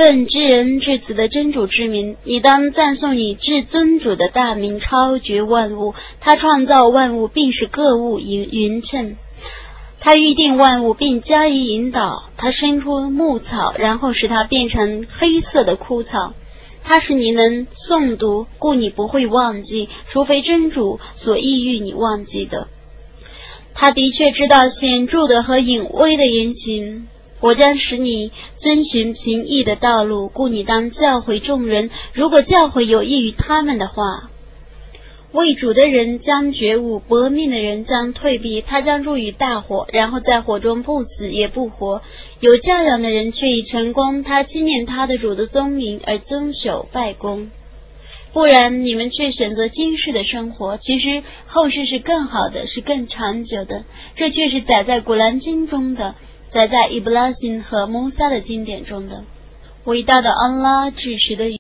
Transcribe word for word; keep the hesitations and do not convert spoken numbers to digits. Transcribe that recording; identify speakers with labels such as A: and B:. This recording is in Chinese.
A: 奉至仁至慈的真主之名，你当赞颂你至尊主的大名，超绝万物。他创造万物，并使各物匀匀称。他预定万物，并加以引导。他生出牧草，然后使它变成黑色的枯草。他使你能诵读，故你不会忘记，除非真主所意欲你忘记的。他的确知道显著的和隐微的言行。我将使你遵循平易的道路，故你当教诲众人，如果教诲有益于他们的话。为主的人将觉悟，搏命的人将退避，他将入于大火，然后在火中不死也不活。有教养的人却已成功，他纪念他的主的宗名而遵守拜功。不然你们却选择今世的生活，其实后世是更好的，是更长久的。这却是载在古兰经中的，载在伊布拉辛和穆萨的经典中的。伟大的安拉至实的